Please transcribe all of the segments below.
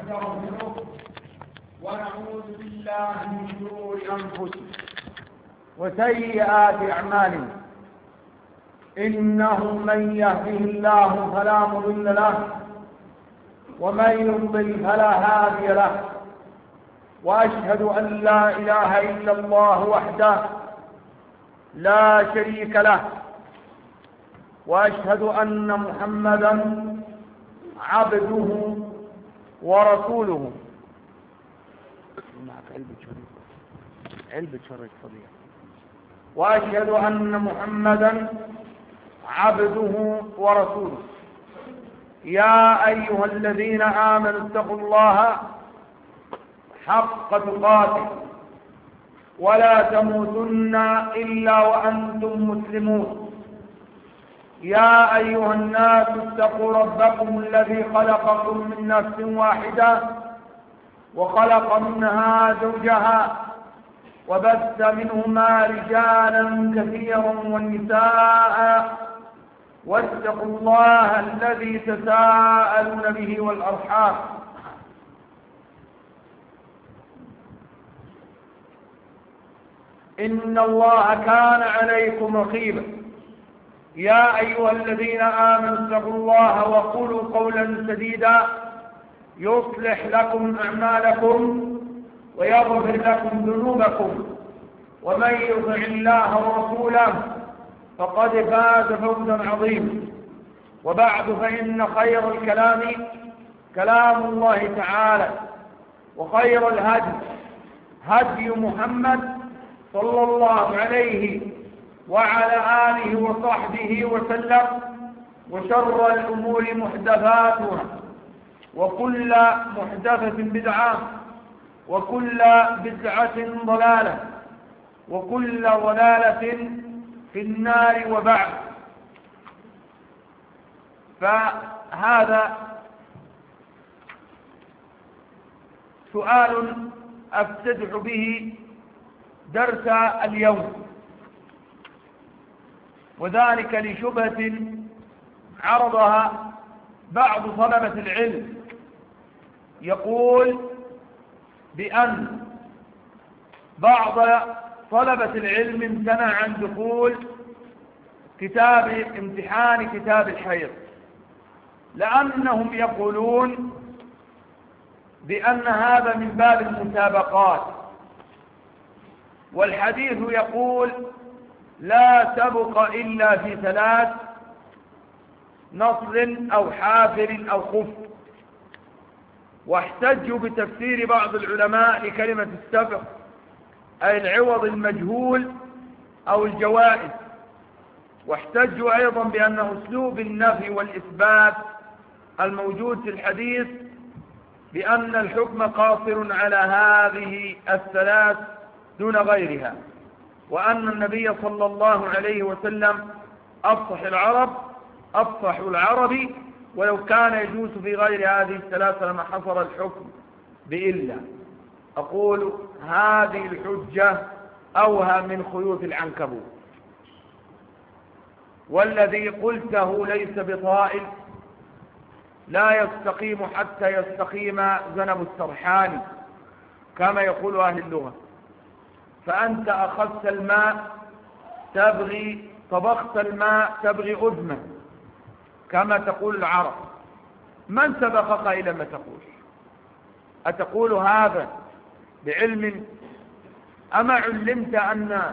ونستغفره ونعوذ بالله من شرور أنفسنا وسيئات أعمالنا. إنه من يهده الله فلا مضل له ومن يضلل فلا هادي له، وأشهد أن لا إله إلا الله وحده لا شريك له، وأشهد أن محمدا عبده ورسوله. وأشهد أن محمدا عبده ورسوله. يا أيها الذين آمنوا اتقوا الله حق تقاته ولا تموتن إلا وأنتم مسلمون. يا أيها الناس اتقوا ربكم الذي خلقكم من نفس واحدة وخلق منها زوجها وبث منهما رجالا كثيرا والنساء، واتقوا الله الذي تساءلون به والأرحام إن الله كان عليكم رقيبا. يا أيها الذين آمنوا اتقوا الله وقولوا قولا سديدا يصلح لكم أعمالكم ويغفر لكم ذنوبكم، ومن يطع الله ورسوله فقد فاز فوزا عظيما. وبعد، فإن خير الكلام كلام الله تعالى، وخير الهدي هدي محمد صلى الله عليه وعلى آله وصحبه وسلم، وشر الأمور محدثاتها، وكل محدثة بدعة، وكل بدعة ضلالة، وكل ضلالة في النار. وبعد، فهذا سؤال أفتتح به درس اليوم، وذلك لشبهة عرضها بعض طلبة العلم، يقول بأن بعض طلبة العلم امتنع عن دخول امتحان كتاب الحيض، لأنهم يقولون بأن هذا من باب المسابقات، والحديث يقول لا سبق إلا في ثلاث: نصر أو حافر أو خف. واحتجوا بتفسير بعض العلماء لكلمة السبق أي العوض المجهول أو الجوائز. واحتجوا أيضا بأن أسلوب النفي والإثبات الموجود في الحديث بأن الحكم قاصر على هذه الثلاث دون غيرها، وأن النبي صلى الله عليه وسلم أفصح العرب، ولو كان يجوز في غير هذه الثلاثة لما حصر الحكم بإلا. أقول هذه الحجة أوهى من خيوط العنكبوت، والذي قلته ليس بطائل، لا يستقيم حتى يستقيم ذنب السرحان كما يقول أهل اللغة. فأنت أخذت الماء طبخت الماء تبغي أدمه كما تقول العرب. من سبقك إلى ما تقول؟ أتقول هذا بعلم؟ أما علمت أن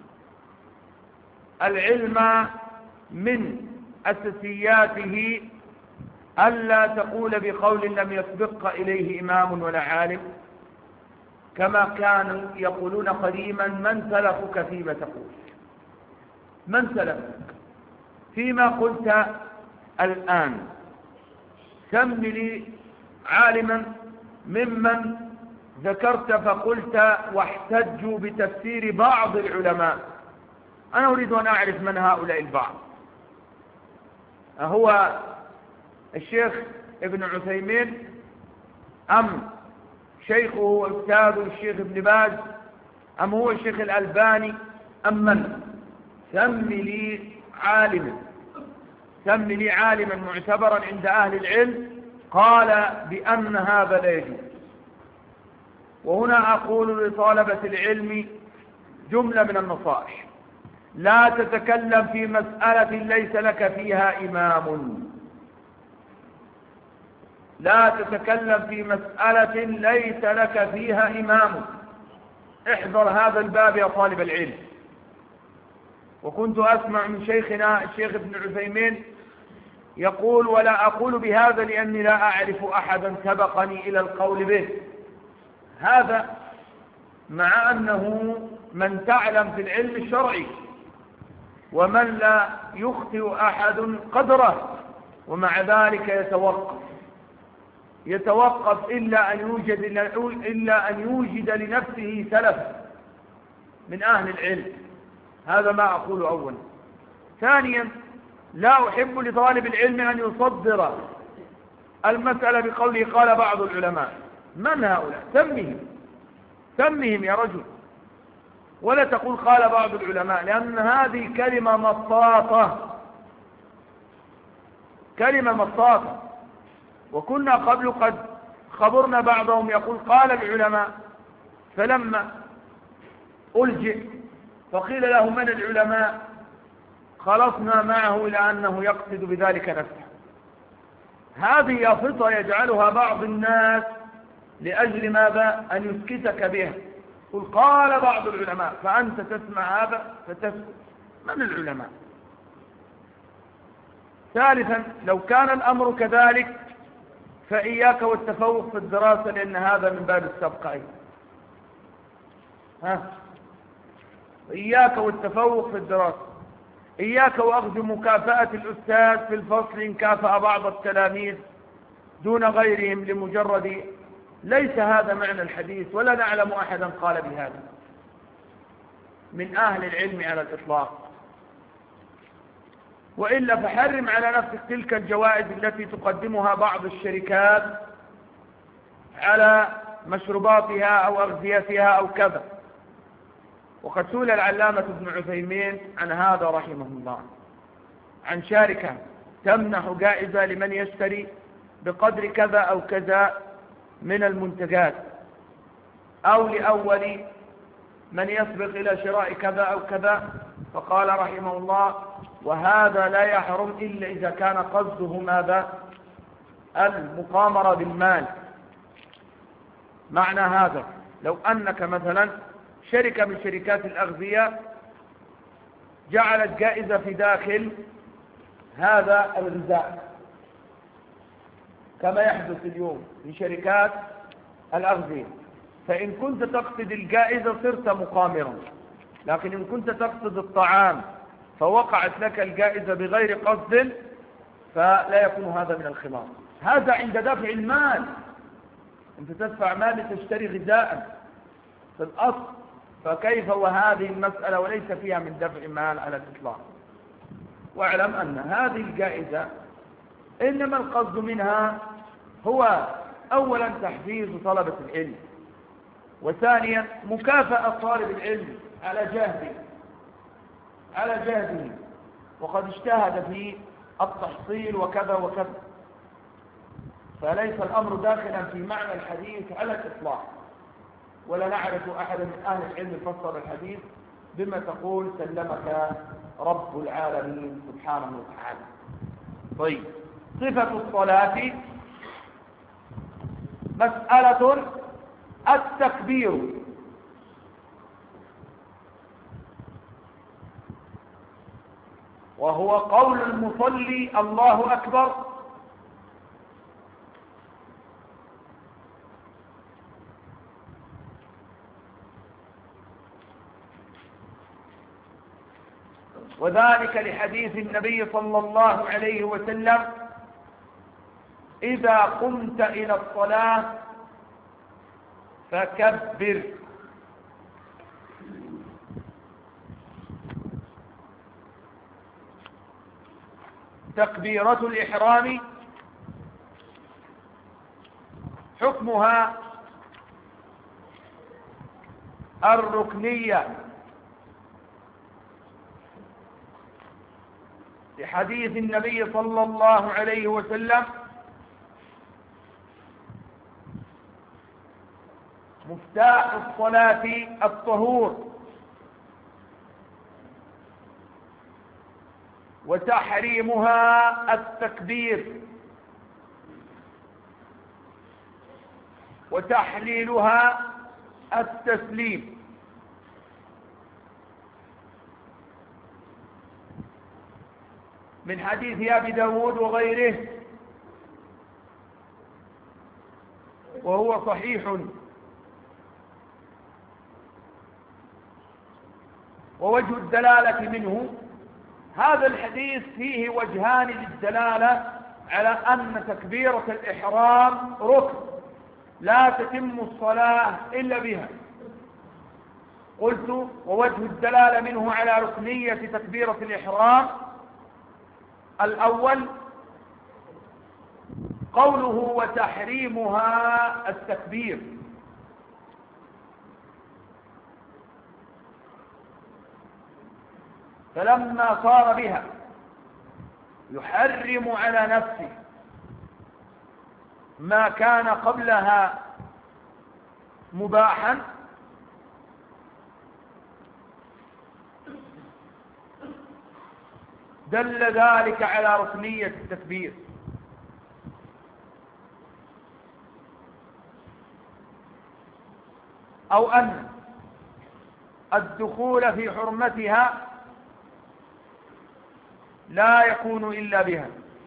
العلم من أساسياته ألا تقول بقول لم يسبق إليه إمام ولا عالم، كما كانوا يقولون قديما: من سلفك فيما تقول؟ من سلفك فيما قلت الآن؟ سم لي عالما ممن ذكرت فقلت واحتجوا بتفسير بعض العلماء. أنا أريد أن أعرف من هؤلاء البعض. أهو الشيخ ابن عثيمين، أم شيخه وأستاذه الشيخ ابن باز، أم هو الشيخ الألباني، أم من؟ سم لي عالما معتبرا عند أهل العلم قال بأن هذا لا يجوز. وهنا أقول لطالبة العلم جملة من النصائح: لا تتكلم في مسألة ليس لك فيها إمام. لا تتكلم في مسألة ليس لك فيها إمام. احذر هذا الباب يا طالب العلم. وكنت أسمع من شيخنا الشيخ ابن عثيمين يقول: ولا أقول بهذا لأني لا أعرف أحدا سبقني إلى القول به. هذا مع أنه من تعلم في العلم الشرعي، ومن لا يخطئ أحد قدره، ومع ذلك يتوقف إلا أن يوجد لنفسه سلف من أهل العلم. هذا ما أقول أولا. ثانيا، لا أحب لطالب العلم أن يصدر المسألة بقوله قال بعض العلماء. من هؤلاء؟ سمهم يا رجل، ولا تقول قال بعض العلماء، لأن هذه كلمة مطاطة. وكنا قبل قد خبرنا بعضهم يقول قال العلماء، فلما ألجئ فقيل له من العلماء خلصنا معه إلى أنه يقصد بذلك نفسه. هذه يافطة يجعلها بعض الناس لأجل ماذا؟ أن يسكتك بها. قل قال بعض العلماء، فأنت تسمع هذا فتسكت. من العلماء؟ ثالثا، لو كان الأمر كذلك فإياك والتفوق في الدراسة، لأن هذا من باب السبق أيضا. إياك والتفوق في الدراسة. إياك وأخذ مكافأة الأستاذ في الفصل إن كافأ بعض التلاميذ دون غيرهم لمجرد. ليس هذا معنى الحديث، ولا نعلم أحدا قال بهذا من أهل العلم على الإطلاق. وإلا فحرم على نفسك تلك الجوائز التي تقدمها بعض الشركات على مشروباتها أو أغذيتها أو كذا. وقد سئل العلامة ابن عثيمين عن هذا رحمه الله، عن شركة تمنح جائزة لمن يشتري بقدر كذا أو كذا من المنتجات، أو لأول من يسبق إلى شراء كذا أو كذا. فقال رحمه الله: وهذا لا يحرم إلا إذا كان قصده ماذا؟ المقامرة بالمال. معنى هذا لو أنك مثلا شركة من شركات الأغذية جعلت جائزة في داخل هذا الغذاء، كما يحدث اليوم في شركات الأغذية، فإن كنت تقصد الجائزة صرت مقامرا. لكن إن كنت تقصد الطعام فوقعت لك الجائزة بغير قصد فلا يكون هذا من الخمار. هذا عند دفع المال، أنت تدفع مال لتشتري غذاء في الأصل، فكيف وهذه المسألة وليس فيها من دفع مال على الإطلاق. واعلم أن هذه الجائزة إنما القصد منها هو أولا تحفيز طلبة العلم، وثانيا مكافأة طالب العلم على جهده وقد اجتهد في التحصيل وكذا وكذا. فليس الأمر داخلا في معنى الحديث على الإطلاق، ولا نعرف أحدا من أهل العلم فسر الحديث بما تقول سلمك رب العالمين سبحانه وتعالى. طيب، صفة الصلاة مسألة التكبير. وهو قول المصلي الله أكبر وذلك لحديث النبي صلى الله عليه وسلم: إذا قمت إلى الصلاة فكبر. تكبيرة الإحرام حكمها الركنية لحديث النبي صلى الله عليه وسلم: مفتاح الصلاة الطهور، وتحريمها التكبير، وتحليلها التسليم. من حديث أبي داود وغيره، وهو صحيح. ووجه الدلالة منه، هذا الحديث فيه وجهان للدلالة على أن تكبيرة الإحرام ركن لا تتم الصلاة إلا بها. قلت ووجه الدلالة منه على ركنية تكبيرة الإحرام: الأول قوله وتحريمها التكبير، فلما صار بها يحرم على نفسه ما كان قبلها مباحا، دل ذلك على ركنية التكبير. أو أن الدخول في حرمتها لا يكون إلا بها،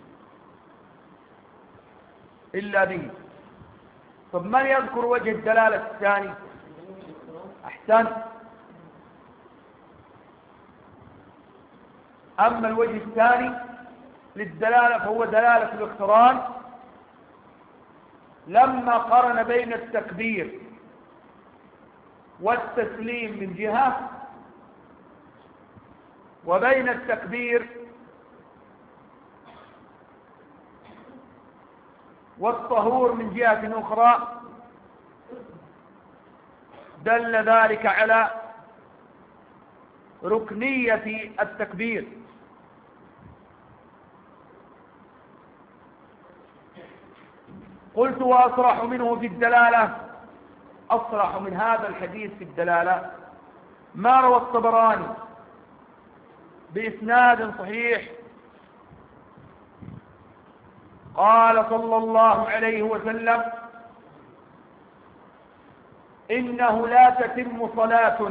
إلا به. طب من يذكر وجه الدلالة الثاني؟ أحسن. أما الوجه الثاني للدلالة فهو دلالة الاقتران، لما قرن بين التكبير والتسليم من جهة، وبين التكبير والطهور من جهة أخرى، دل ذلك على ركنية التكبير. قلت وأصرح منه في الدلالة، أصرح من هذا الحديث في الدلالة ما روى الطبراني بإسناد صحيح قال صلى الله عليه وسلم: إنه لا تتم صلاة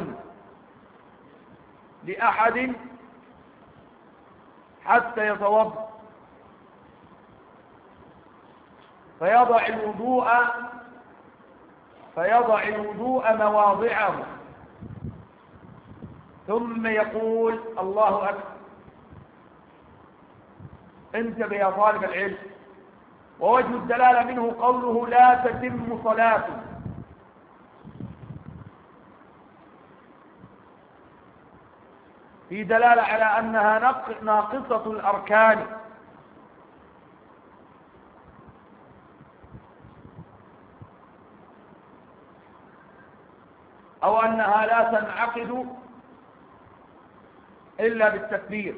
لأحد حتى يتوضأ فيضع الوضوء مواضعه، ثم يقول الله أكبر. انتبه يا طالب العلم. ووجه الدلالة منه قوله لا تتم صلاة، في دلالة على أنها ناقصة الأركان، أو أنها لا تنعقد إلا بالتكبير.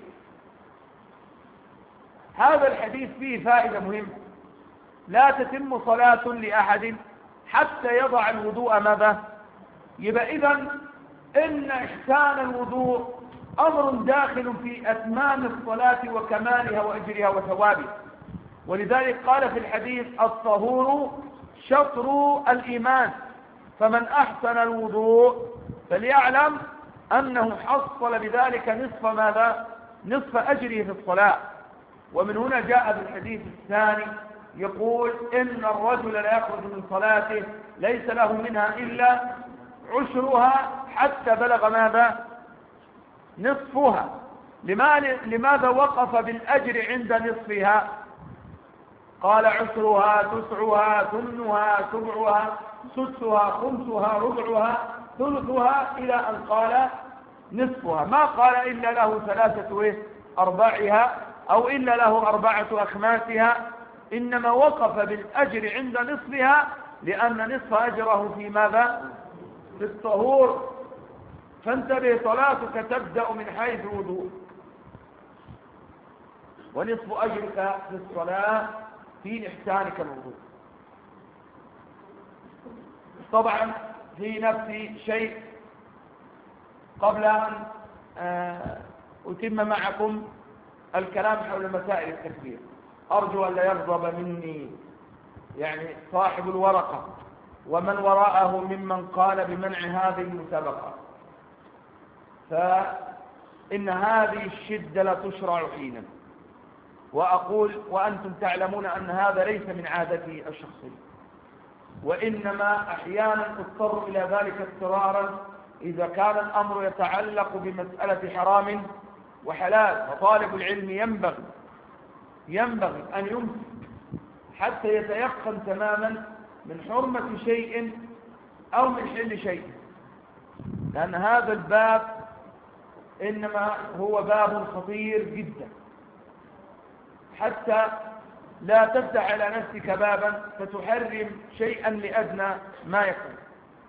هذا الحديث فيه فائدة مهمة: لا تتم صلاة لأحد حتى يضع الوضوء ماذا؟ يبقى إذن إن إحسان الوضوء أمر داخل في أتمام الصلاة وكمالها وأجرها وثوابها. ولذلك قال في الحديث: الطهور شطر الإيمان، فمن أحسن الوضوء فليعلم أنه حصل بذلك نصف ماذا؟ نصف أجره في الصلاة. ومن هنا جاء في الحديث الثاني يقول: إن الرجل لا يخرج من صلاته ليس له منها إلا عشرها حتى بلغ ماذا؟ نصفها. لماذا وقف بالأجر عند نصفها؟ قال: عشرها، تسعها، ثمنها، سبعها، سدسها، خمسها، ربعها، ثلثها، إلى أن قال نصفها. ما قال إلا له ثلاثة أرباعها أو إلا له أربعة أخماسها، إنما وقف بالأجر عند نصفها، لأن نصف أجره في ماذا؟ في الطهور. فانتبه، صلاتك تبدأ من حيث الوضوء، ونصف أجرك في الصلاة في إحسانك الوضوء. طبعا في نفسي شيء قبل أن أتم معكم الكلام حول مسائل التكفير. أرجو أن لا يغضب مني يعني صاحب الورقة ومن وراءه ممن قال بمنع هذه المسابقة، فإن هذه الشدة لا تشرع حينا، وأقول وأنتم تعلمون أن هذا ليس من عادتي الشخصية، وإنما أحيانا اضطر إلى ذلك اضطرارا إذا كان الأمر يتعلق بمسألة حرام وحلال، وطالب العلم ينبغي أن يمسك حتى يتيقن تماما من حرمة شيء أو من حل شيء، لأن هذا الباب إنما هو باب خطير جدا، حتى لا تفتح على نفسك بابا فتحرم شيئا لأدنى ما يكون.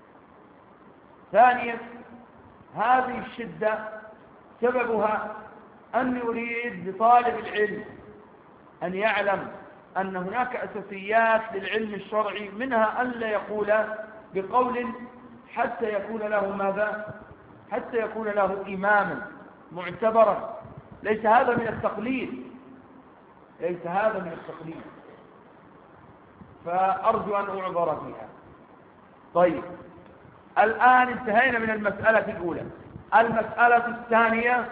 ثانيا، هذه الشدة سببها أن يريد لطالب العلم أن يعلم أن هناك أساسيات للعلم الشرعي، منها أن لا يقول بقول حتى يكون له ماذا؟ حتى يكون له إماما معتبرا. ليس هذا من التقليد، ليس هذا من التقليد، فأرجو أن أعذر فيها. طيب، الآن انتهينا من المسألة الأولى. المسألة الثانية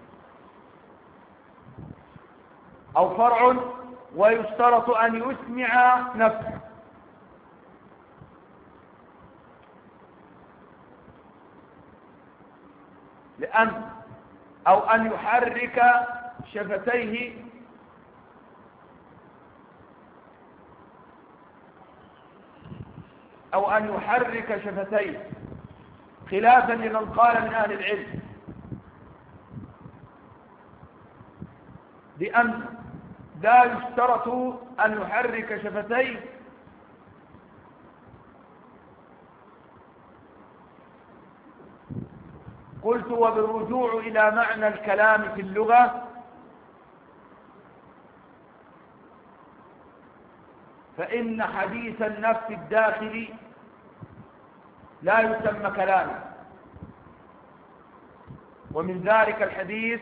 أو فرع، ويشترط أن يسمع نفسه. أو أن يحرك شفتيه خلافا لمن قال من أهل العلم بأن لا يشترط أن يحرك شفتيه قلت وبالرجوع إلى معنى الكلام في اللغة فإن حديث النفس الداخلي لا يسمى كلاما، ومن ذلك الحديث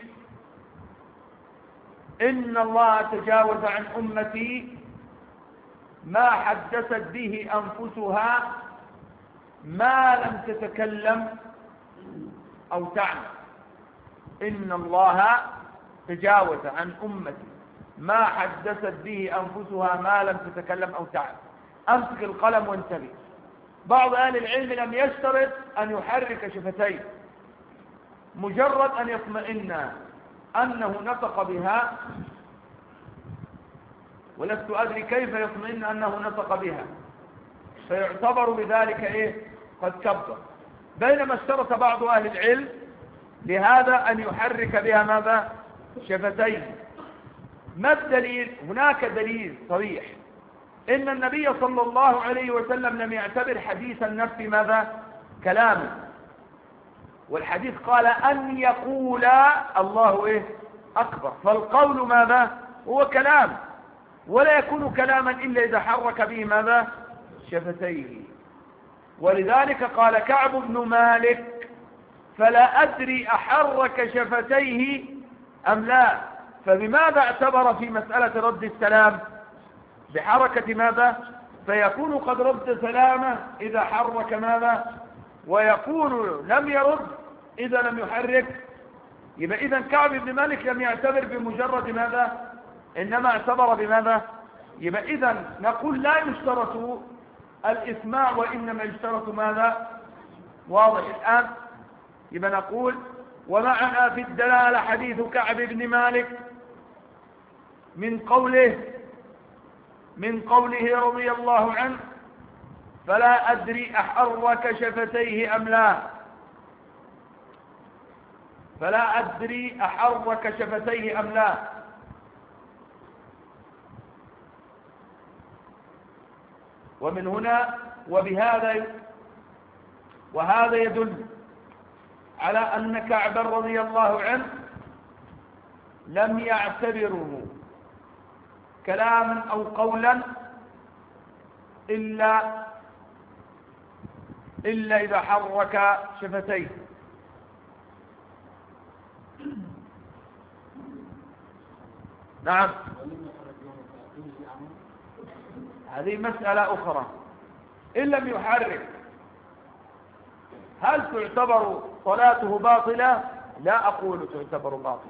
إن الله تجاوز عن أمتي ما حدثت به أنفسها ما لم تتكلم أو تعمل. إن الله تجاوز عن أمتي ما حدثت به أنفسها ما لم تتكلم أو تعمل. أمسك القلم وانتبه. بعض أهل العلم لم يشترط أن يحرك شفتيه، مجرد أن يطمئن أنه نطق بها، ولست أدري كيف يطمئن أنه نطق بها، فيعتبر بذلك قد كبر. بينما اشترط بعض أهل العلم لهذا أن يحرك بها ماذا؟ شفتيه. ما الدليل؟ هناك دليل صريح إن النبي صلى الله عليه وسلم لم يعتبر حديث النفس ماذا؟ كلاما، والحديث قال أن يقول الله أكبر، فالقول ماذا؟ هو كلام، ولا يكون كلاما إلا إذا حرك به ماذا؟ شفتيه. ولذلك قال كعب بن مالك فلا أدري أحرك شفتيه أم لا. فبماذا اعتبر في مسألة رد السلام؟ بحركة ماذا؟ فيكون قد رد سلامه إذا حرك ماذا؟ ويكون لم يرد إذا لم يحرك. يبقى إذن كعب بن مالك لم يعتبر بمجرد ماذا؟ إنما اعتبر بماذا؟ يبقى إذن نقول لا يشترط الإسماع وإنما يشترط ماذا؟ واضح الآن؟ يبقى نقول ومعنا في الدلالة حديث كعب بن مالك من قوله رضي الله عنه فلا أدري أحرك شفتيه أم لا. فلا أدري أحرك شفتيه أم لا. ومن هنا وهذا يدل على أن كعبا رضي الله عنه لم يعتبره كلاما أو قولا إلا إلا إذا حرك شفتيه. نعم، هذه مسألة أخرى. إن لم يحرك هل تعتبر صلاته باطلة؟ لا أقول تعتبر باطلة،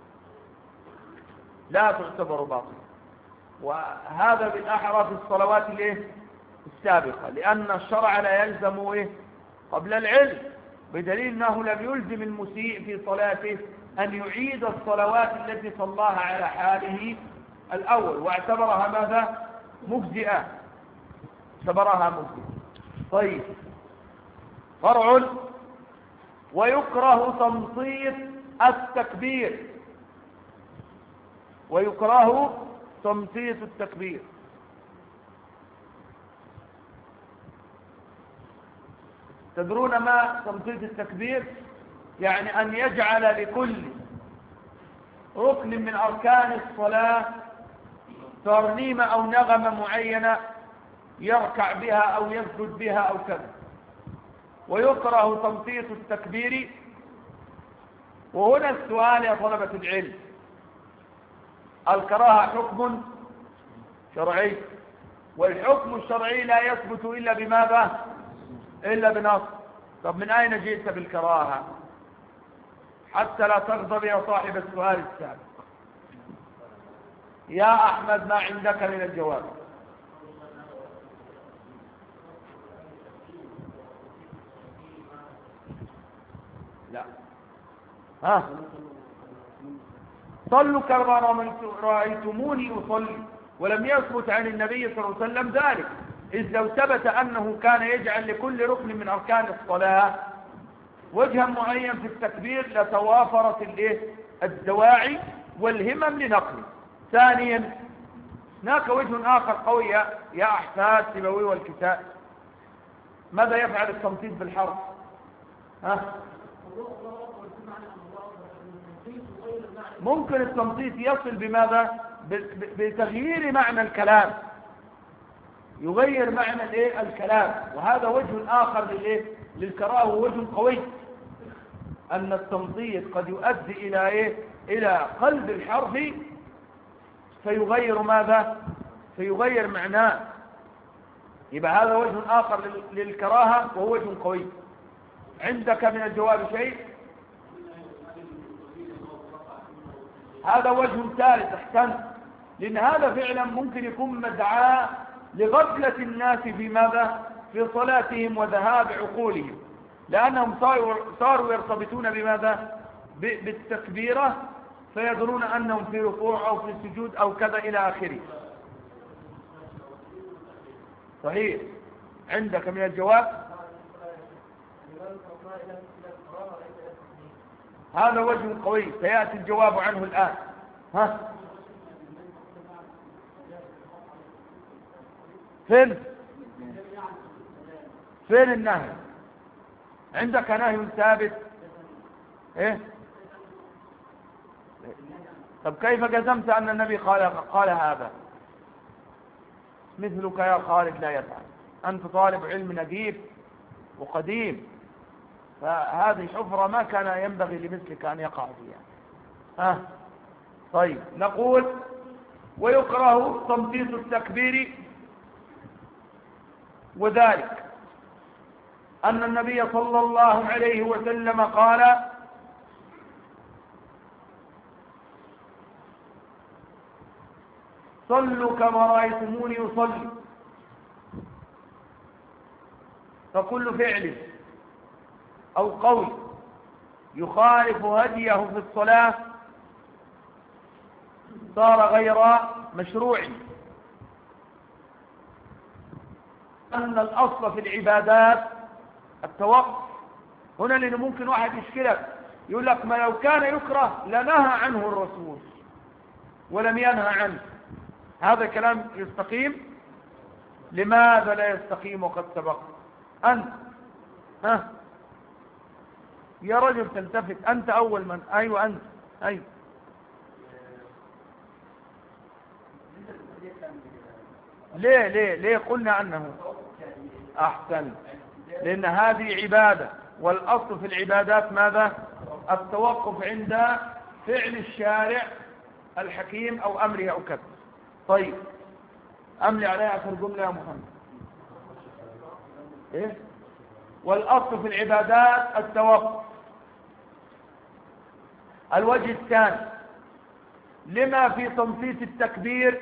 لا تعتبر باطلة. وهذا بالأحرى في الصلوات السابقة، لأن الشرع لا يلزم قبل العلم، بدليل أنه لم يلزم المسيء في صلاته أن يعيد الصلوات التي صلاها على حاله الأول، واعتبرها ماذا؟ مجزئة، اعتبرها مجزئة. طيب، فرع: ويكره تمطيط التكبير، ويكره تمطيط التكبير. تدرون ما تمطيط التكبير؟ يعني أن يجعل لكل ركن من أركان الصلاة ترنيمة أو نغمة معينة يركع بها أو يسجد بها أو كذا. ويكره تمطيط التكبير. وهنا السؤال يا طلبة العلم: الكراهة حكم شرعي، والحكم الشرعي لا يثبت إلا بماذا؟ إلا بنص. طب من أين جئت بالكراهة؟ حتى لا تغضب يا صاحب السؤال السابق. يا أحمد، ما عندك من الجواب؟ لا. صلوا كما رأيتموني أصلي. ولم يثبت عن النبي صلى الله عليه وسلم ذلك، إذ لو ثبت أنه كان يجعل لكل ركن من أركان الصلاة وجها معين في التكبير لتوافرت الدواعي والهمم لنقله. ثانيا، هناك وجه آخر قوي يا أحفاد سيبوي والكتاب. ماذا يفعل التمطيط بالحرف؟ ممكن التمطيط يصل بماذا؟ بتغيير معنى الكلام، يغير معنى الكلام. وهذا وجه آخر للكراهة، ووجه قوي، أن التمطيط قد يؤدي إلى قلب الحرف فيغير ماذا؟ فيغير معناه. يبقى هذا وجه آخر للكراهة وهو وجه قوي. عندك من الجواب شيء؟ هذا وجه ثالث. احسنت، لأن هذا فعلا ممكن يكون مدعاة لغفلة الناس في ماذا؟ في صلاتهم وذهاب عقولهم، لأنهم صاروا يرتبطون بماذا؟ بالتكبيرة، فيدرون أنهم في ركوع أو في سجود أو كذا إلى آخره. صحيح. عندك من الجواب؟ هذا وجه قوي سيأتي الجواب عنه الآن. فين النهي؟ عندك نهي ثابت؟ طب كيف جزمت أن النبي قال هذا؟ مثلك يا خالد لا يفعل. أنت طالب علم نديف وقديم، فهذه حفرة ما كان ينبغي لمثلك أن يقع فيها. طيب، نقول: ويكره تمطيط التكبير، وذلك أن النبي صلى الله عليه وسلم قال: صلوا كما رأيتموني أصلي. فكل فعل أو قول يخالف هديه في الصلاة صار غير مشروع. أن الأصل في العبادات التوقف. هنا لأنه ممكن واحد يشكلك يقول لك: ما لو كان يكره لنهى عنه الرسول ولم ينهى عنه. هذا كلام يستقيم؟ لماذا لا يستقيم وقد سبق؟ أنت يا رجل تلتفت، أنت أول من. أيوة أنت. أيوة. ليه قلنا أنه أحسن. لأن هذه عبادة، والأصل في العبادات ماذا؟ التوقف عند فعل الشارع الحكيم أو أمره أو كذا. طيب أملي عليها آخر جملة يا محمد. إيه؟ والأصل في العبادات التوقف. الوجه الثاني، لما في تنصيص التكبير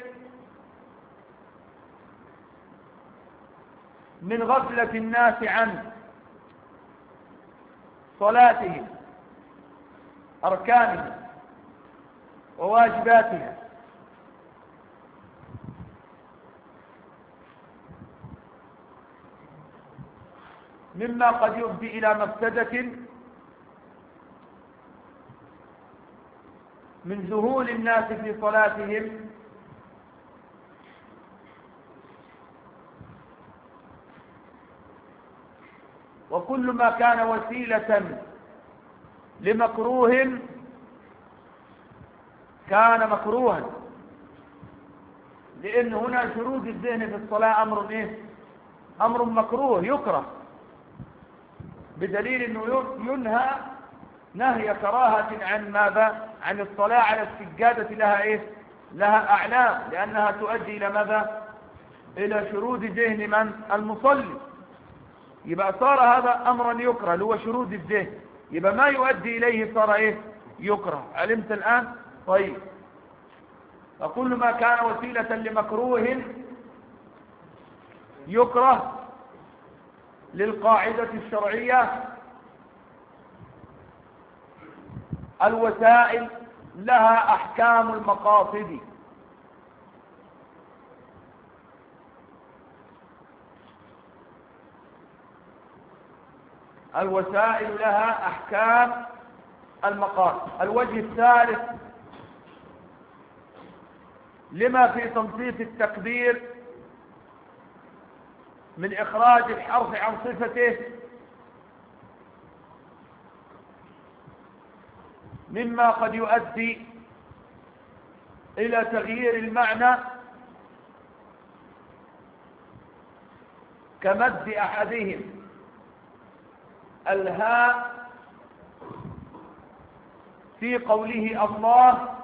من غفلة الناس عن صلاتهم، أركانهم وواجباتها، مما قد يؤدي إلى مفسدة من ذهول الناس في صلاتهم وكل ما كان وسيلة لمكروه كان مكروها، لأن هنا شرود الذهن في الصلاة أمر إيه؟ أمر مكروه يكره، بدليل أنه ينهى نهي كراهة عن ماذا؟ عن الصلاة على السجادة لها إيه؟ لها أعلام، لأنها تؤدي إلى ماذا؟ إلى شرود ذهن من؟ المصلي. يبقى صار هذا أمرا يكره اللي هو شرود الذهن، يبقى ما يؤدي إليه صار إيه؟ يكره. علمت الآن؟ طيب، فكل ما كان وسيلة لمكروه يكره للقاعدة الشرعية الوسائل لها أحكام المقاصد. الوسائل لها أحكام المقاصد. الوجه الثالث، لما في تنصيص التكبير من إخراج الحرف عن صفته مما قد يؤدي إلى تغيير المعنى كمد أحدهم الهاء في قوله الله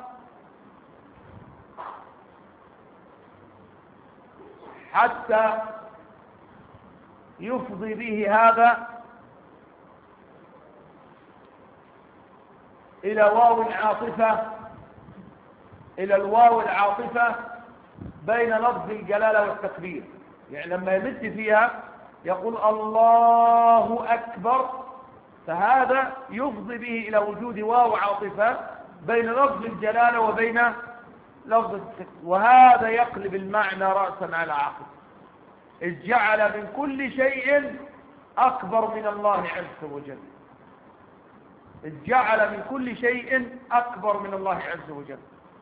حتى يفضي به هذا إلى واو العاطفة، إلى الواو العاطفة بين لفظ الجلالة والتكبير. يعني لما يمد فيها يقول الله أكبر، فهذا يفضي به إلى وجود واو عاطفة بين لفظ الجلالة وبين لفظ التكبير، وهذا يقلب المعنى رأسا على عقب، إذ جعل من كل شيء أكبر من الله عز وجل، إذ جعل من كل شيء أكبر من الله عز وجل.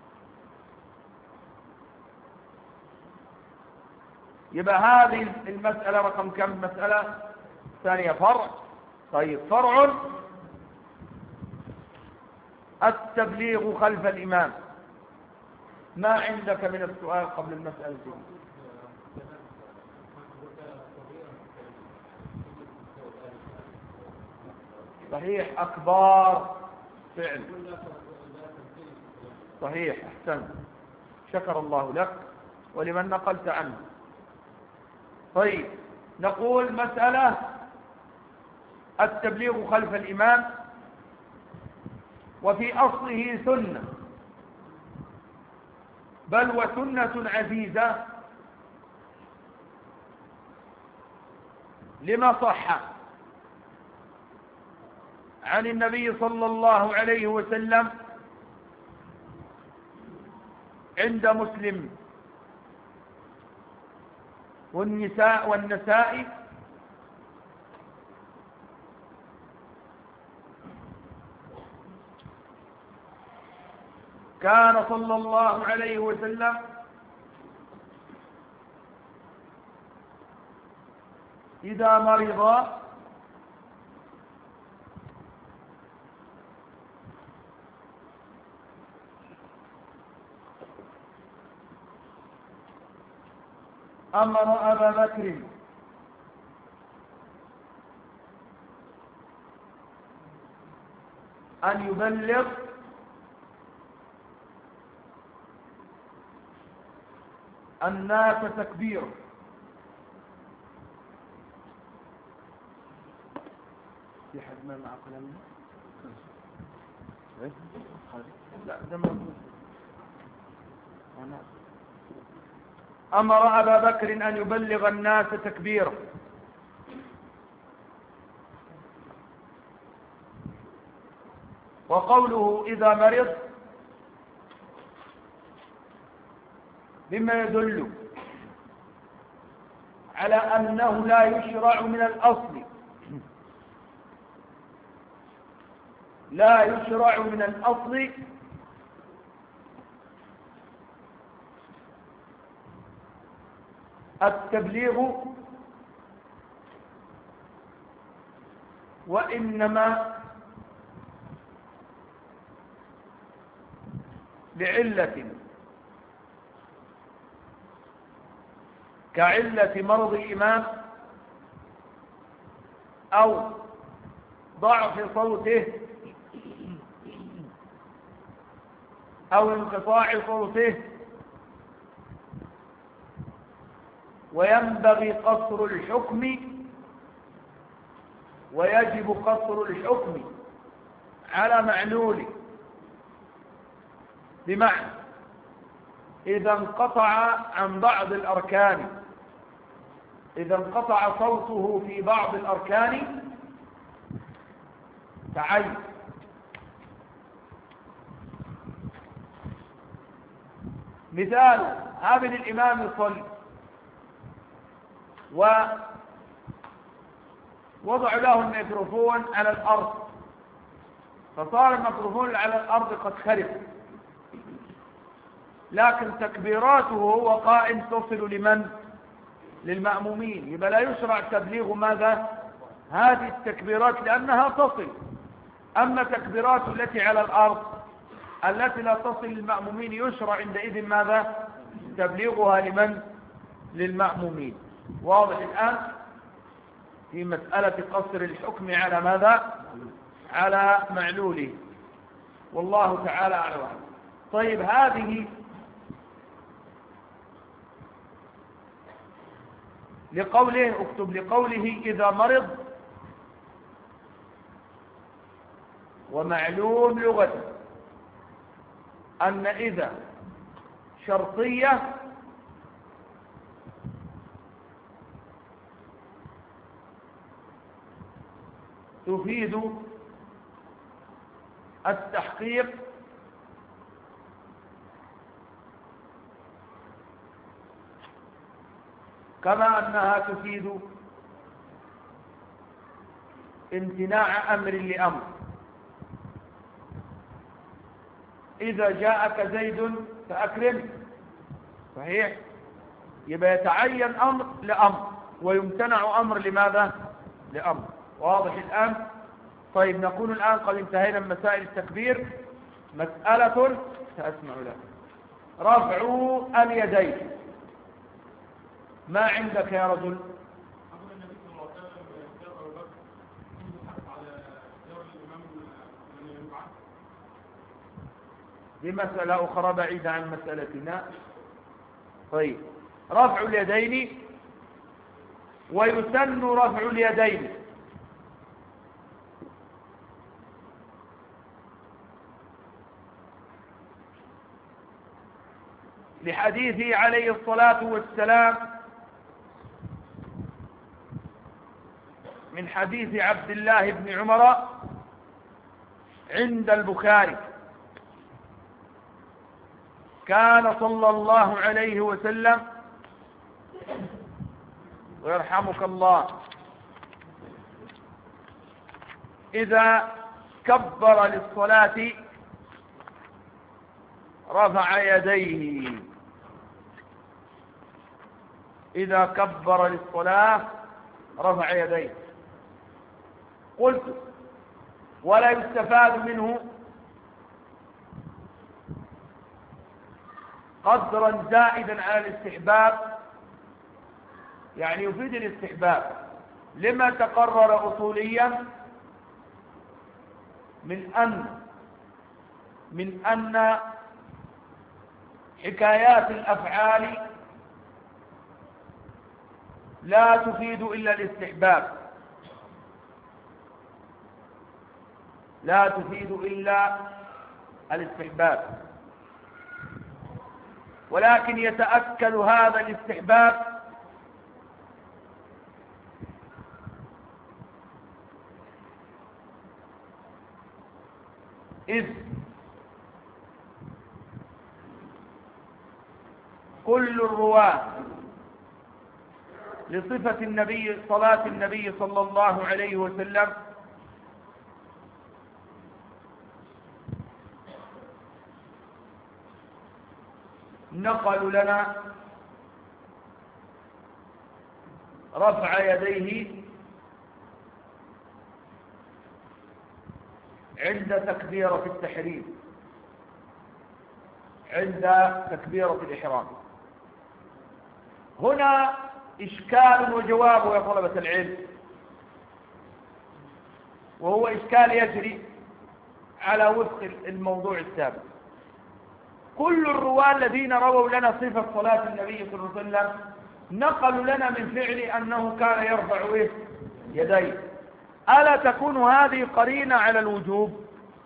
يبقى هذه المسألة رقم كم؟ مسألة ثانية، فرع. طيب، فرع التبليغ خلف الإمام. ما عندك من السؤال قبل المسألة دي؟ صحيح، أكبار فعل، صحيح، أحسن، شكر الله لك ولمن نقلت عنه. طيب، نقول مسألة التبليغ خلف الإمام، وفي أصله سنة، بل وسنة عزيزة، لما صح عن النبي صلى الله عليه وسلم عند مسلم والنسائي كان صلى الله عليه وسلم إذا مرض أمر أبا بكر أن يبلغ الناس تكبيره. في حد ما مع قلمه؟ لا ده موجود. أمر أبا بكر أن يبلغ الناس تكبيره، وقوله إذا مرض بما يدل على أنه لا يشرع من الأصل، لا يشرع من الأصل التبليغ، وإنما لعلة كعلة مرض الإمام أو ضعف صوته أو انقطاع صوته، وينبغي قصر الحكم ويجب قصر الحكم على معلوله، بمعنى إذا انقطع عن بعض الأركان، إذا انقطع صوته في بعض الأركان تعين. مثال هابل الإمام يصلي ووضع له الميكروفون على الأرض، فصار الميكروفون على الأرض قد خرب، لكن تكبيراته وهو قائم تصل لمن؟ للمأمومين. يبقى لا يشرع تبليغ ماذا؟ هذه التكبيرات لأنها تصل. أما تكبيرات التي على الأرض التي لا تصل للمأمومين يشرع عندئذ ماذا؟ تبليغها لمن؟ للمأمومين. واضح الآن في مسألة قصر الحكم على ماذا؟ على معلوله، والله تعالى أعلم. طيب هذه لقوله، اكتب لقوله إذا مرض، ومعلوم لغة أن إذا شرطية تفيد التحقيق كما أنها تفيد امتناع أمر لأمر. إذا جاءك زيد فأكرم، صحيح؟ يبقى يتعين أمر لأمر ويمتنع أمر لماذا؟ لأمر. واضح الآن؟ طيب نكون الآن قد انتهينا من مسائل التكبير. مسألة سأسمع لها، رفع اليدين. ما عندك يا رجل؟ دي مسألة أخرى بعيدة عن مسألتنا. طيب رفع اليدين، ويسن رفع اليدين لحديثه عليه الصلاة والسلام من حديث عبد الله بن عمر عند البخاري: كان صلى الله عليه وسلم، ويرحمك الله، إذا كبر للصلاة رفع يديه. إذا كبر للصلاة رفع يديه. قلت: ولا يستفاد منه قدرا زائدا على الاستحباب، يعني يفيد الاستحباب لما تقرر أصوليا من أن من أن حكايات الأفعال لا تفيد إلا الاستحباب، لا تفيد إلا الاستحباب، ولكن يتأكد هذا الاستحباب إذ كل الرواة لصفة النبي صلاة النبي صلى الله عليه وسلم نقلوا لنا رفع يديه عند تكبيرة التحريم، عند تكبيرة الإحرام. هنا إشكال وجواب يا طلبة العلم، وهو إشكال يجري على وفق الموضوع السابق. كل الرواة الذين رووا لنا صفة صلاة النبي صلى الله عليه وسلم نقلوا لنا من فعل أنه كان يرفع يديه. ألا تكون هذه قرينة على الوجوب؟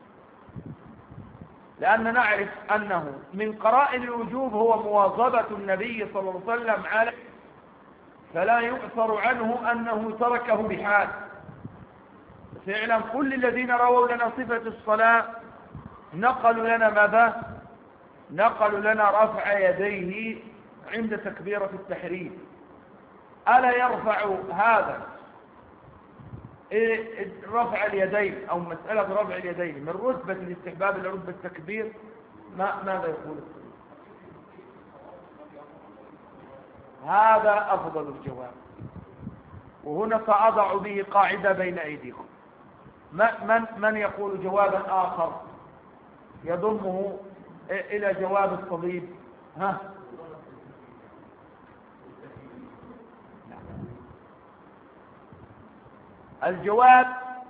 لأن نعرف أنه من قرائن الوجوب هو مواظبة النبي صلى الله عليه وسلم عليه، فلا يؤثر عنه أنه تركه بحال. فعلا كل الذين رووا لنا صفة الصلاة نقلوا لنا ماذا؟ نقلوا لنا رفع يديه عند تكبيرة التحريم. ألا يرفع هذا رفع اليدين أو مسألة رفع اليدين من رتبة الاستحباب إلى رتبة التكبير؟ ماذا يقول؟ هذا أفضل الجواب، وهنا سأضع به قاعدة بين أيديكم. من يقول جوابا آخر يضمه إلى جواب الطبيب؟ ها؟ الجواب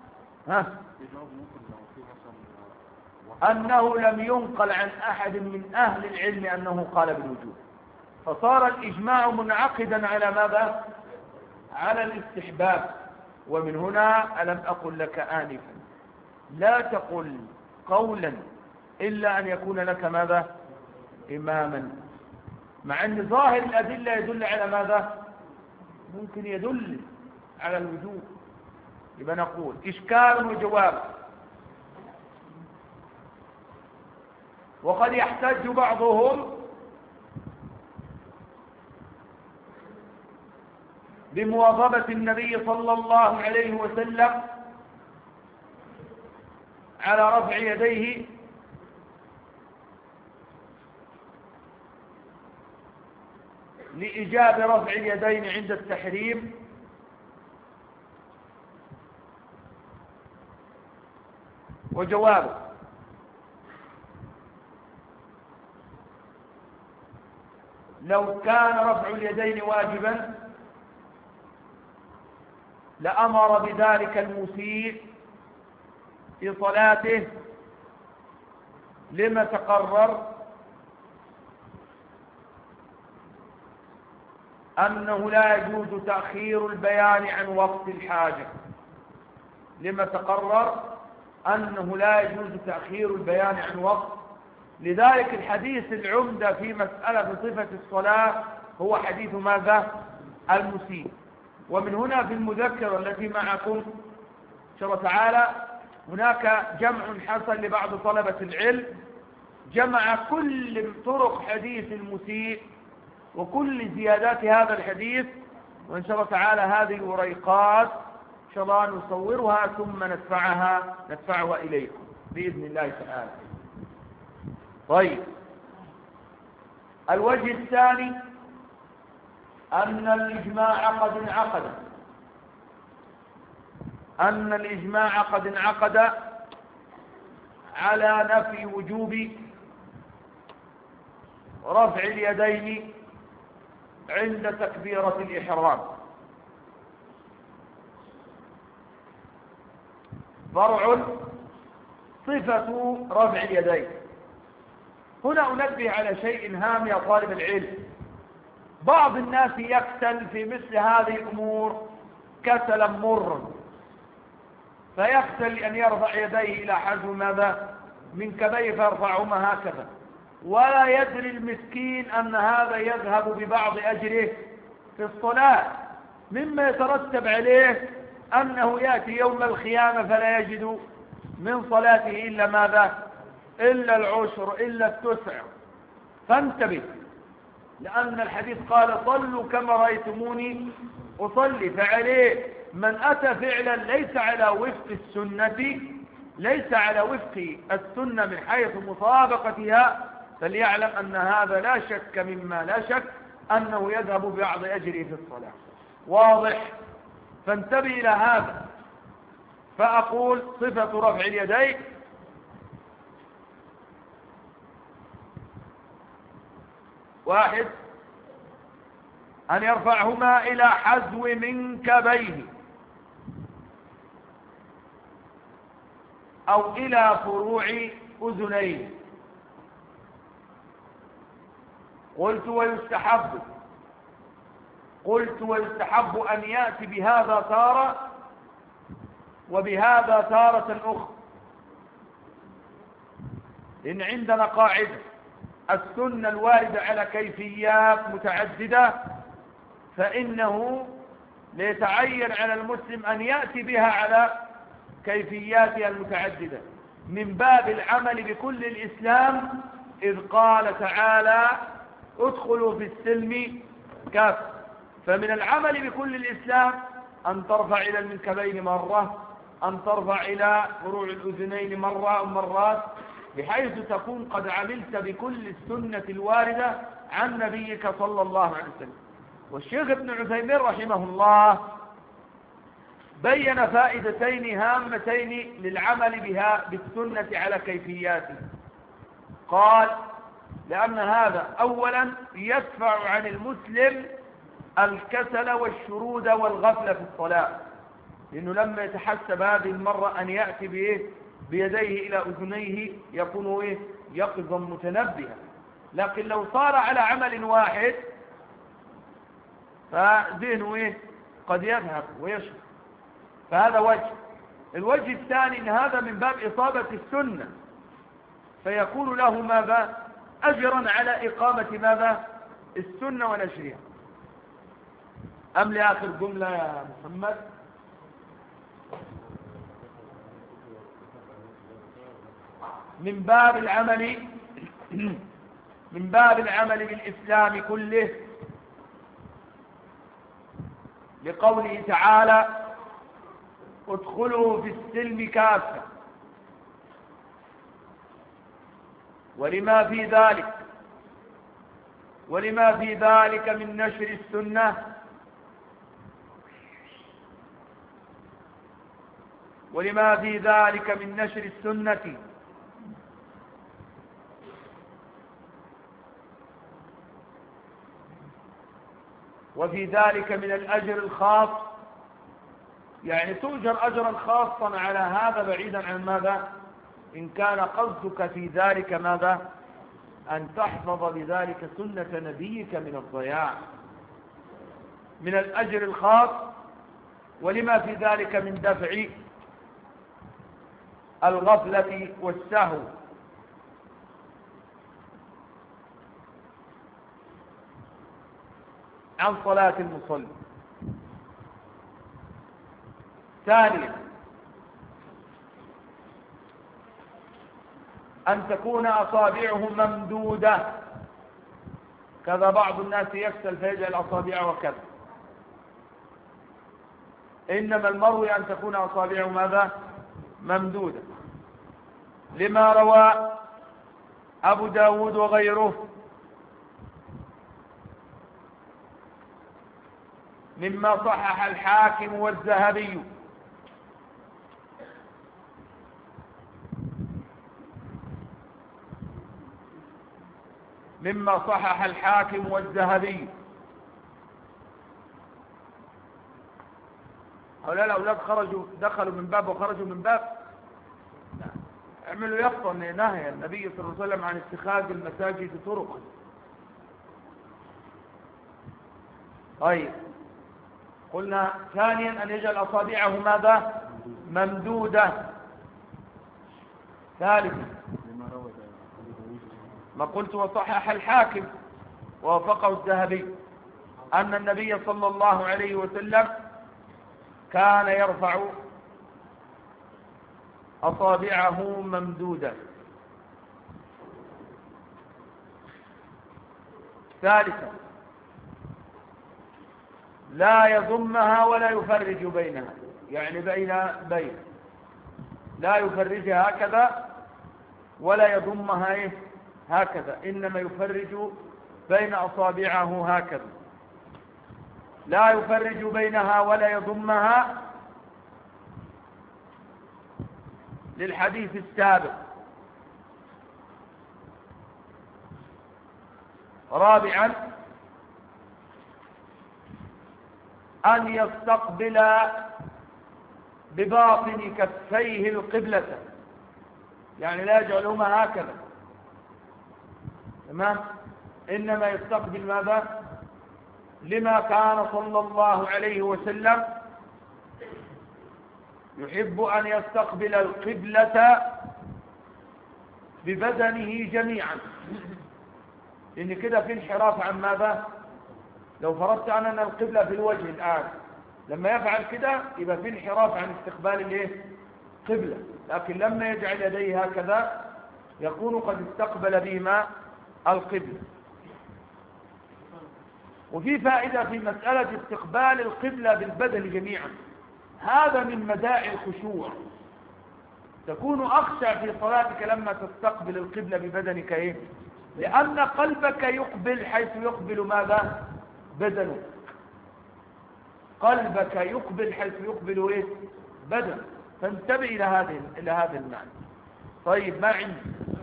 أنه لم ينقل عن أحد من أهل العلم أنه قال بالوجوب، فصار الإجماع منعقدا على ماذا؟ على الاستحباب. ومن هنا ألم أقل لك آنفا لا تقل قولا إلا أن يكون لك ماذا؟ إماما، مع أن ظاهر الأدلة يدل على ماذا؟ ممكن يدل على الوجوب. يبقى نقول إشكال وجواب. وقد يحتج بعضهم بمواظبة النبي صلى الله عليه وسلم على رفع يديه لإيجاب رفع اليدين عند التحريم، وجوابه لو كان رفع اليدين واجبا لأمر بذلك المسيء في صلاته، لما تقرر أنه لا يجوز تأخير البيان عن وقت الحاجة. لما تقرر أنه لا يجوز تأخير البيان عن وقت. لذلك الحديث العمدة في مسألة صفة الصلاة هو حديث ماذا؟ المسيء. ومن هنا في المذكرة التي معكم إن شاء الله تعالى هناك جمع حصل لبعض طلبة العلم، جمع كل طرق حديث المسيء وكل زيادات هذا الحديث، وإن شاء الله تعالى هذه الوريقات إن شاء الله نصورها ثم ندفعها إليكم بإذن الله تعالى. طيب، الوجه الثاني أن الإجماع قد انعقد على نفي وجوب رفع اليدين عند تكبيرة الإحرام. فرع صفة رفع اليدين، هنا أنبه على شيء هام يا طالب العلم. بعض الناس يكسل في مثل هذه الأمور كسلا مرا، فيكسل أن يرفع يديه إلى حجم ماذا من كبيه فيرفعهما هكذا، ولا يدري المسكين أن هذا يذهب ببعض أجره في الصلاة، مما يترتب عليه أنه يأتي يوم القيامة فلا يجد من صلاته إلا ماذا؟ إلا العشر، إلا التسع. فانتبه، لأن الحديث قال صلوا كما رأيتموني أصلي. فعليه من أتى فعلا ليس على وفق السنة، ليس على وفق السنة من حيث مطابقتها، فليعلم أن هذا لا شك مما لا شك أنه يذهب ببعض أجره في الصلاة. واضح؟ فانتبه إلى هذا. فأقول صفة رفع اليدين: واحد، أن يرفعهما إلى حذو منكبيه أو إلى فروع أذنيه. قلت ويستحب أن يأتي بهذا تارة وبهذا تارة أخرى، إن عندنا قاعدة: السنة الواردة على كيفيات متعددة فإنه ليتعين على المسلم أن يأتي بها على كيفياتها المتعددة، من باب العمل بكل الإسلام، إذ قال تعالى ادخلوا في السلم كافة. فمن العمل بكل الإسلام أن ترفع إلى المنكبين مرة، أن ترفع إلى فروع الأذنين مرة أو مرات، بحيث تكون قد عملت بكل السنة الواردة عن نبيك صلى الله عليه وسلم. والشيخ ابن عثيمين رحمه الله بين فائدتين هامتين للعمل بها بالسنة على كيفياته. قال: لأن هذا أولا يدفع عن المسلم الكسل والشرود والغفلة في الصلاة، لأنه لما يتحسب هذه المرة أن يأتي بيديه إلى أذنيه يكون يقظا متنبها. لكن لو صار على عمل واحد فذهنه قد يذهب ويشرب. فهذا وجه. الوجه الثاني أن هذا من باب إصابة السنة، فيكون له ماذا؟ أجرا على إقامة ماذا؟ السنة ونشرها. أم لآخر جملة يا محمد؟ من باب العمل بالإسلام كله، لقوله تعالى ادخلوا في السلم كافة، ولما في ذلك من نشر السنة، ولما في ذلك من نشر السنة وفي ذلك من الأجر الخاص، يعني تؤجر أجرا خاصا على هذا بعيدا عن ماذا؟ إن كان قصدك في ذلك ماذا؟ أن تحفظ بذلك سنة نبيك من الضياع، من الأجر الخاص. ولما في ذلك من دفع الغفلة والسهو. عن صلاة المصلي. ثانيا أن تكون أصابعه ممدودة، كذا بعض الناس يكسل فيجعل أصابعه كذا، إنما المروي أن تكون أصابعه ماذا؟ ممدودة، لما روى أبو داود وغيره مما صحح الحاكم والذهبي هؤلاء الأولاد دخلوا من باب وخرجوا من باب. اعملوا يقطن نهي النبي صلى الله عليه وسلم عن اتخاذ المساجد طرقا. طيب قلنا ثانيا أن يجعل أصابعه ماذا؟ ممدودة. ثالثا ما قلت وصحح الحاكم ووافقه الذهبي أن النبي صلى الله عليه وسلم كان يرفع أصابعه ممدودة. ثالثا لا يضمها ولا يفرج بينها، يعني بين لا يفرجها هكذا ولا يضمها هكذا، إنما يفرج بين أصابعه هكذا. لا يفرج بينها ولا يضمها للحديث السابق. رابعا أن يستقبل بباطن كفيه القبلة، يعني لا يجعلهما هكذا، تمام، إنما يستقبل ماذا؟ لما كان صلى الله عليه وسلم يحب أن يستقبل القبلة ببدنه جميعا، لأن كده في انحراف عن ماذا؟ لو فرضت أن القبلة في الوجه الآن، لما يفعل كده يبقى في انحراف عن استقبال القبلة، لكن لما يجعل يديه هكذا يكون قد استقبل بهما القبلة. وفي فائدة في مسألة استقبال القبلة بالبدن جميعا، هذا من مداعي الخشوع، تكون أخشع في صلاتك لما تستقبل القبلة ببدنك، لأن قلبك يقبل حيث يقبل ماذا؟ بدنك. قلبك يقبل حيث يقبل بدن، فانتبه إلى هذا المعنى. طيب ما عندي،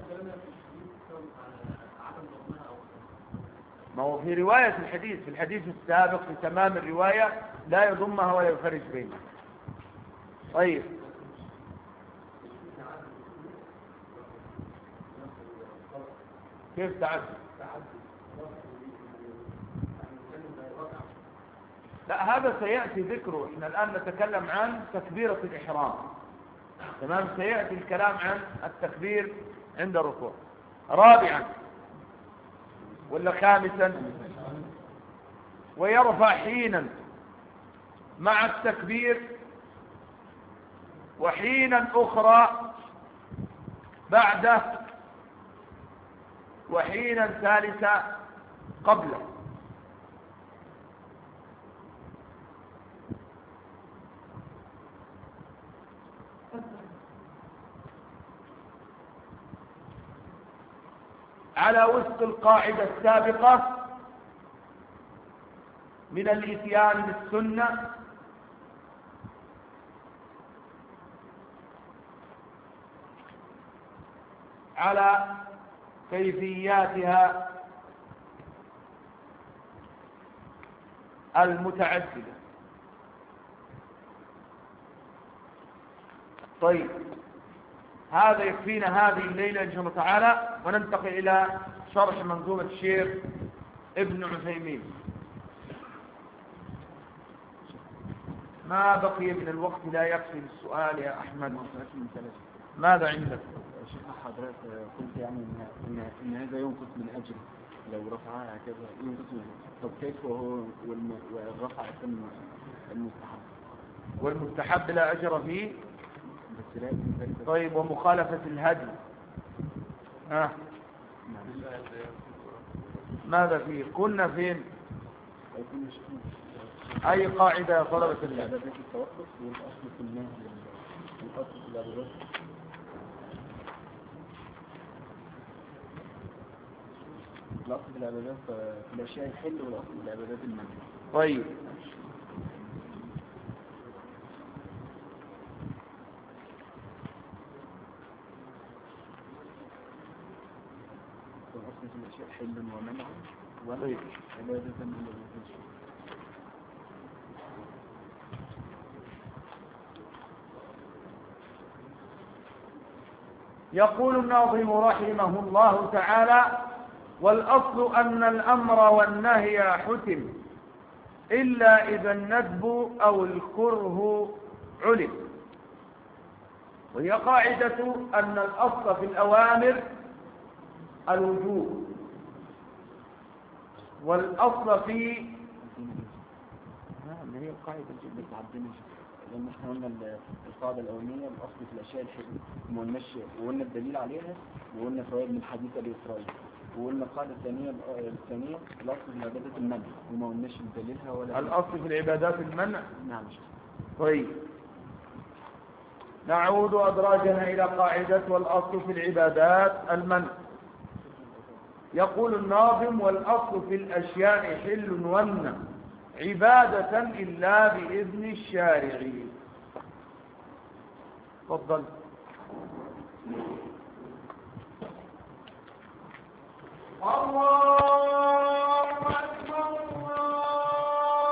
ما هو في رواية الحديث، في الحديث السابق في تمام الرواية لا يضمها ولا يفرج بينها. طيب كيف تعد؟ لا هذا سيأتي ذكره، احنا الآن نتكلم عن تكبيرة الإحرام، تمام، سيأتي الكلام عن التكبير عند الركوع. رابعا ولا خامسا، ويرفع حينا مع التكبير وحينا أخرى بعده وحينا ثالثا قبله. على وفق القاعدة السابقة من الإتيان بالسنة على كيفياتها المتعددة. طيب هذا يكفينا هذه الليلة إن شاء الله تعالى، وننتقل إلى شرح منظومة الشيخ ابن عثيمين. ما بقي من الوقت لا يكفي للسؤال يا أحمد. ماذا عندك؟ شيخ حضرتك قلت يعني إن هذا ينقص من أجر لو رفعها هكذا ينقص من أجر، طب كيف وهو والرفع المستحب؟ والمستحب لا أجر فيه. بس لازم. طيب ومخالفة الهدي ماذا فيه؟ كنا فين؟ أي قاعدة يا طلبة الله؟ التوقف والأصل في النهي، الأصل في العبادات. الأصل في العبادات في الأشياء الحل، والأصل في العبادات المنع. طيب الأصل في الأشياء حل ومنع، طيب وعبادة المنع. يقول الناظم رحمه الله تعالى: والأصل أن الأمر والنهي حتم إلا إذا الندب أو الكره علم. وهي قاعدة أن الأصل في الأوامر الوجوب، والأصل في ما هي القاعدة اللي بتعدينا، لأن احنا قلنا القاعدة الأولانية الأصل في الأشياء الحلوة وما قلناش، وقلنا الدليل عليها، وقلنا فوائد من حديث أبي إسرائيل، وقلنا القاعدة الثانية الأصل في العبادات المنع وما قلناش دليلها ولا الأصل في العبادات المنع. نعم. طيب، نعود أدراجنا إلى قاعدة والأصل في العبادات المنع. يقول الناظم: والأصل في الأشياء حل ومنع عبادة إلا بإذن الشارع. تفضل. الله